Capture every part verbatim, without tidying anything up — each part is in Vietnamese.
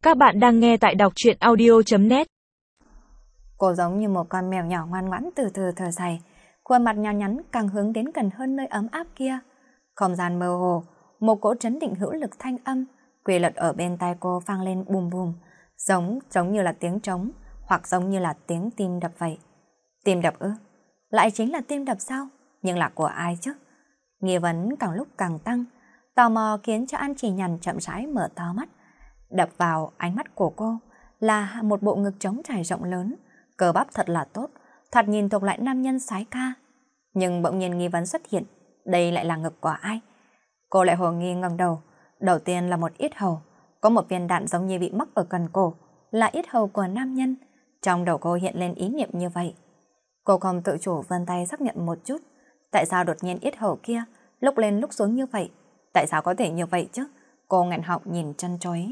Các bạn đang nghe tại đọc truyện audio chấm net. Cô giống như một con mèo nhỏ ngoan ngoãn từ từ thở dài, khuôn mặt nhỏ nhắn càng hướng đến gần hơn nơi ấm áp kia. Không gian mơ hồ, một cỗ trấn định hữu lực thanh âm quy luật ở bên tai cô vang lên bùm bùm, giống giống như là tiếng trống hoặc giống như là tiếng tim đập vậy. Tim đập ư? Lại chính là tim đập sao? Nhưng là của ai chứ? Nghi vấn càng lúc càng tăng, tò mò khiến cho An Chỉ Nhàn chậm rãi mở to mắt. Đập vào ánh mắt của cô là một bộ ngực trống trải rộng lớn, cơ bắp thật là tốt, thoạt nhìn thuộc lại nam nhân soái ca. Nhưng bỗng nhiên nghi vấn xuất hiện, đây lại là ngực của ai? Cô lại hồ nghi ngẩng đầu, đầu tiên là một yết hầu, có một viên đạn giống như bị mắc ở cần cổ, là yết hầu của nam nhân. Trong đầu cô hiện lên ý niệm như vậy. Cô không tự chủ vươn tay xác nhận một chút, tại sao đột nhiên yết hầu kia lúc lên lúc xuống như vậy? Tại sao có thể như vậy chứ? Cô nghẹn họng nhìn chân chối.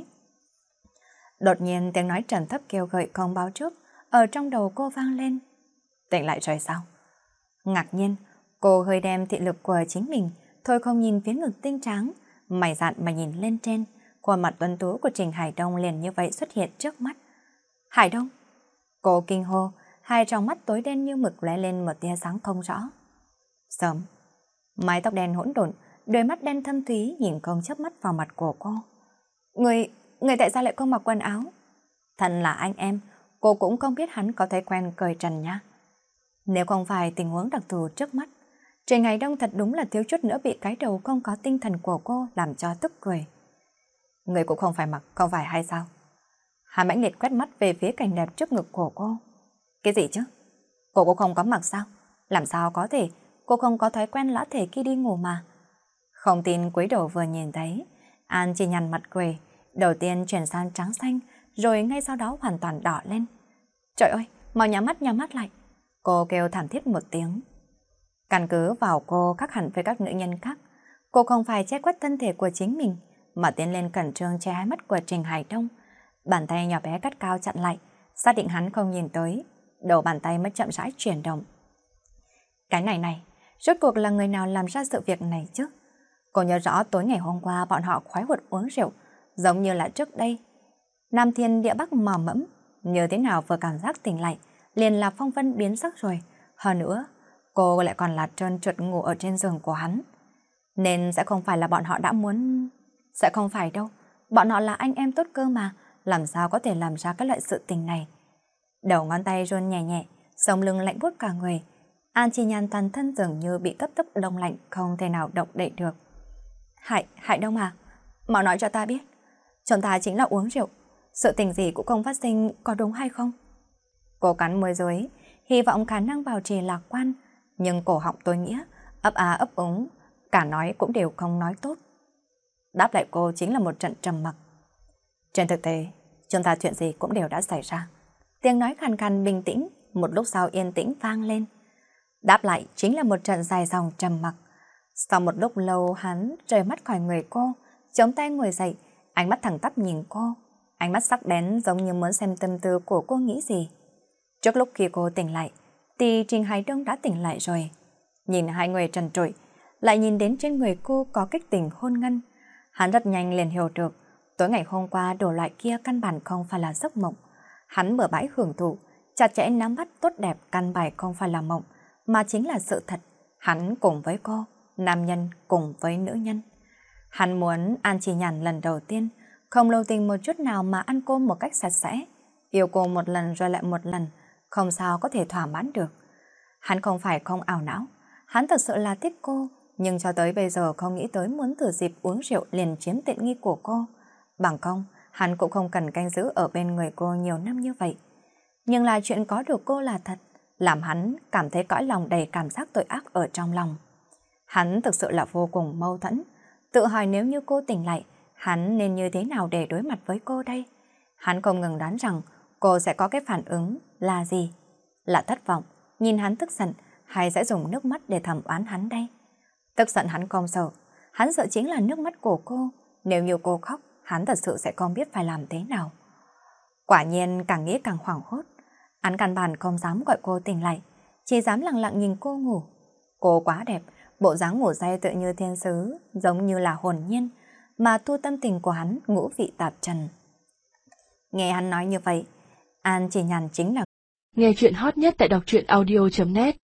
Đột nhiên tiếng nói trầm thấp kêu gợi không báo trước ở trong đầu cô vang lên. Tỉnh lại rồi sao? Ngạc nhiên, cô hơi đem thị lực của chính mình, thôi không nhìn phía ngực tinh trắng, mày dạn mà nhìn lên trên, khuôn mặt tuấn tú của Trình Hải Đông liền như vậy xuất hiện trước mắt. Hải Đông! Cô kinh hô, hai trong mắt tối đen như mực lóe lên một tia sáng không rõ. Sớm, mái tóc đen hỗn độn, đôi mắt đen thâm thúy nhìn không chớp mắt vào mặt của cô. Người, người tại sao lại không mặc quần áo? Thật là anh em, cô cũng không biết hắn có thói quen cởi trần nha. Nếu không phải tình huống đặc thù trước mắt, Trình Hải Đông thật đúng là thiếu chút nữa bị cái đầu không có tinh thần của cô làm cho tức cười. Người cũng không phải mặc, không phải hay sao? Hắn mãnh liệt quét mắt về phía cảnh đẹp trước ngực của cô. Cái gì chứ? Cô cũng không có mặc sao? Làm sao có thể? Cô không có thói quen lã thể khi đi ngủ mà. Không tin cúi đầu vừa nhìn thấy, An chỉ nhằn mặt cười, đầu tiên chuyển sang trắng xanh, rồi ngay sau đó hoàn toàn đỏ lên. Trời ơi, mau nhắm mắt nhắm mắt lại. Cô kêu thảm thiết một tiếng. Căn cứ vào cô khác hẳn với các nữ nhân khác, cô không phải che khuất thân thể của chính mình, mà tiến lên cẩn trương che hai mắt của Trình Hải Đông. Bàn tay nhỏ bé cắt cao chặn lại, xác định hắn không nhìn tới, đầu bàn tay mới chậm rãi chuyển động. Cái này này, rốt cuộc là người nào làm ra sự việc này chứ? Cô nhớ rõ tối ngày hôm qua bọn họ khoái hoạt uống rượu, giống như là trước đây. Nam Thiên Địa Bắc mò mẫm, như thế nào vừa cảm giác tỉnh lại, liền là phong vân biến sắc rồi. Hơn nữa, cô lại còn là trơn trượt ngủ ở trên giường của hắn. Nên sẽ không phải là bọn họ đã muốn... Sẽ không phải đâu, bọn họ là anh em tốt cơ mà, làm sao có thể làm ra cái loại sự tình này. Đầu ngón tay run nhẹ nhẹ, sống lưng lạnh buốt cả người. An Chi Nhan toàn thân dường như bị cấp tốc đông lạnh, không thể nào động đậy được. Hải, Hải Đông à, mau nói cho ta biết, chúng ta chính là uống rượu, sự tình gì cũng không phát sinh, có đúng hay không? Cô cắn môi dưới, hy vọng khả năng bảo trì lạc quan, nhưng cổ họng tối nghĩa, ấp á ấp úng, cả nói cũng đều không nói tốt. Đáp lại cô chính là một trận trầm mặc. Trên thực tế, chúng ta chuyện gì cũng đều đã xảy ra. Tiếng nói khàn khàn bình tĩnh, một lúc sau yên tĩnh vang lên. Đáp lại chính là một trận dài dòng trầm mặc. Sau một lúc lâu hắn rời mắt khỏi người cô, chống tay ngồi dậy, ánh mắt thẳng tắp nhìn cô. Ánh mắt sắc bén giống như muốn xem tâm tư của cô nghĩ gì. Trước lúc khi cô tỉnh lại, thì Trình Hải Đông đã tỉnh lại rồi. Nhìn hai người trần trụi, lại nhìn đến trên người cô có kích tình hôn ngân. Hắn rất nhanh liền hiểu được, tối ngày hôm qua đồ loại kia căn bản không phải là giấc mộng. Hắn bừa bãi hưởng thụ, chặt chẽ nắm bắt tốt đẹp căn bài không phải là mộng, mà chính là sự thật. Hắn cùng với cô, nam nhân cùng với nữ nhân. Hắn muốn An Chỉ Nhàn lần đầu tiên, không lưu tình một chút nào mà ăn cô một cách sạch sẽ, yêu cô một lần rồi lại một lần, không sao có thể thỏa mãn được. Hắn không phải không ảo não, hắn thật sự là thích cô, nhưng cho tới bây giờ không nghĩ tới muốn thử dịp uống rượu liền chiếm tiện nghi của cô. Bằng không, hắn cũng không cần canh giữ ở bên người cô nhiều năm như vậy. Nhưng là chuyện có được cô là thật, làm hắn cảm thấy cõi lòng đầy cảm giác tội ác ở trong lòng. Hắn thực sự là vô cùng mâu thuẫn, tự hỏi nếu như cô tỉnh lại, hắn nên như thế nào để đối mặt với cô đây? Hắn không ngừng đoán rằng cô sẽ có cái phản ứng là gì? Là thất vọng, nhìn hắn tức giận, hay sẽ dùng nước mắt để thẩm oán hắn đây? Tức giận hắn không sợ, hắn sợ chính là nước mắt của cô. Nếu như cô khóc, hắn thật sự sẽ không biết phải làm thế nào. Quả nhiên càng nghĩ càng hoảng hốt. Hắn căn bản không dám gọi cô tỉnh lại, chỉ dám lặng lặng nhìn cô ngủ. Cô quá đẹp, bộ dáng ngủ say tự như thiên sứ, giống như là hồn nhiên, mà thu tâm tình của hắn ngũ vị tạp trần. Nghe hắn nói như vậy, An chỉ nhàn chính là nghe chuyện hot nhất tại đọc truyện audio chấm net.